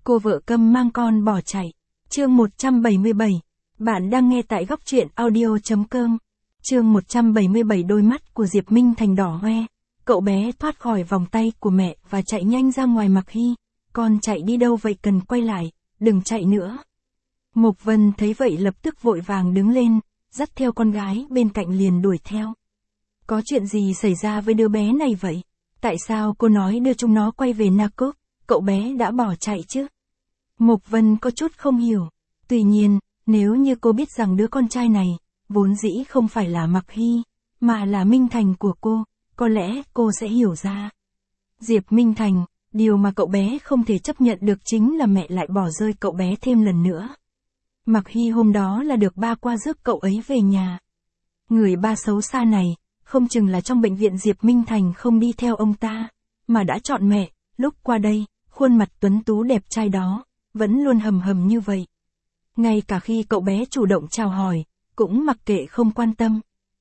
Cô vợ câm mang con bỏ chạy. Chương 177. Bạn đang nghe tại góc truyện audio.com. Chương 177. Đôi mắt của Diệp Minh Thành đỏ hoe. Cậu bé thoát khỏi vòng tay của mẹ và chạy nhanh ra ngoài. Mặc Hy, con chạy đi đâu vậy, cần quay lại, đừng chạy nữa. Mộc Vân thấy vậy lập tức vội vàng đứng lên, dắt theo con gái bên cạnh liền đuổi theo. Có chuyện gì xảy ra với đứa bé này vậy? Tại sao cô nói đưa chúng nó quay về Nakop, cậu bé đã bỏ chạy chứ? Mộc Vân có chút không hiểu. Tuy nhiên, nếu như cô biết rằng đứa con trai này, vốn dĩ không phải là Mặc Hy, mà là Minh Thành của cô, có lẽ cô sẽ hiểu ra. Diệp Minh Thành, điều mà cậu bé không thể chấp nhận được chính là mẹ lại bỏ rơi cậu bé thêm lần nữa. Mặc Hy hôm đó là được ba qua rước cậu ấy về nhà. Người ba xấu xa này, không chừng là trong bệnh viện Diệp Minh Thành không đi theo ông ta, mà đã chọn mẹ, lúc qua đây, khuôn mặt tuấn tú đẹp trai đó, vẫn luôn hầm hầm như vậy. Ngay cả khi cậu bé chủ động chào hỏi, cũng mặc kệ không quan tâm.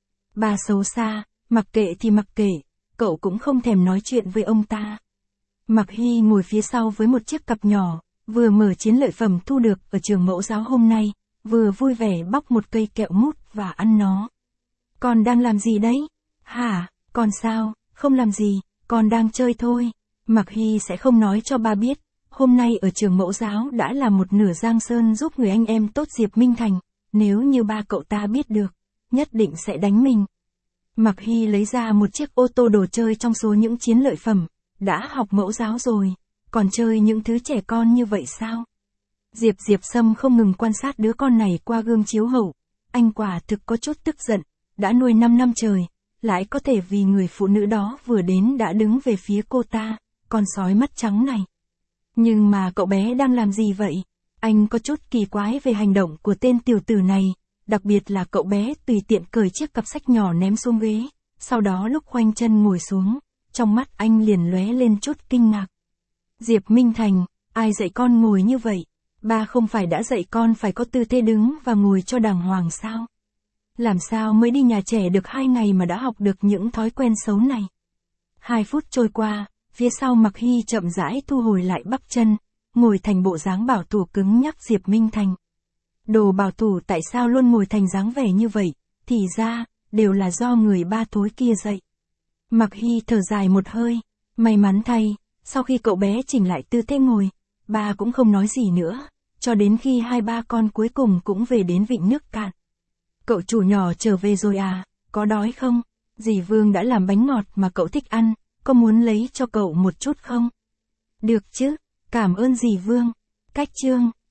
Ba xấu xa, mặc kệ thì mặc kệ, cậu cũng không thèm nói chuyện với ông ta. Mặc Hy ngồi phía sau với một chiếc cặp nhỏ, vừa mở chiến lợi phẩm thu được ở trường mẫu giáo hôm nay, vừa vui vẻ bóc một cây kẹo mút và ăn nó. Con đang làm gì đấy? Hả, con sao, không làm gì, con đang chơi thôi. Mặc Hy sẽ không nói cho ba biết, hôm nay ở trường mẫu giáo đã là một nửa giang sơn giúp người anh em tốt Diệp Minh Thành, nếu như ba cậu ta biết được, nhất định sẽ đánh mình. Mặc Hy lấy ra một chiếc ô tô đồ chơi trong số những chiến lợi phẩm, đã học mẫu giáo rồi, còn chơi những thứ trẻ con như vậy sao? Diệp Sâm không ngừng quan sát đứa con này qua gương chiếu hậu, anh quả thực có chút tức giận, đã nuôi 5 năm trời, lại có thể vì người phụ nữ đó vừa đến đã đứng về phía cô ta, con sói mắt trắng này. Nhưng mà cậu bé đang làm gì vậy? Anh có chút kỳ quái về hành động của tên tiểu tử này, đặc biệt là cậu bé tùy tiện cởi chiếc cặp sách nhỏ ném xuống ghế, sau đó lúc khoanh chân ngồi xuống, trong mắt anh liền lóe lên chút kinh ngạc. Diệp Minh Thành, ai dạy con ngồi như vậy? Ba không phải đã dạy con phải có tư thế đứng và ngồi cho đàng hoàng sao? Làm sao mới đi nhà trẻ được 2 ngày mà đã học được những thói quen xấu này? 2 phút trôi qua, phía sau Mặc Hy chậm rãi thu hồi lại bắp chân, ngồi thành bộ dáng bảo thủ cứng nhắc. Diệp Minh Thành, đồ bảo thủ tại sao luôn ngồi thành dáng vẻ như vậy? Thì ra, đều là do người ba thối kia dạy. Mặc Hy thở dài một hơi, may mắn thay, sau khi cậu bé chỉnh lại tư thế ngồi, ba cũng không nói gì nữa, cho đến khi hai ba con cuối cùng cũng về đến vịnh nước cạn. Cậu chủ nhỏ trở về rồi à, có đói không? Dì Vương đã làm bánh ngọt mà cậu thích ăn, có muốn lấy cho cậu một chút không? Được chứ, cảm ơn dì Vương. Cách chương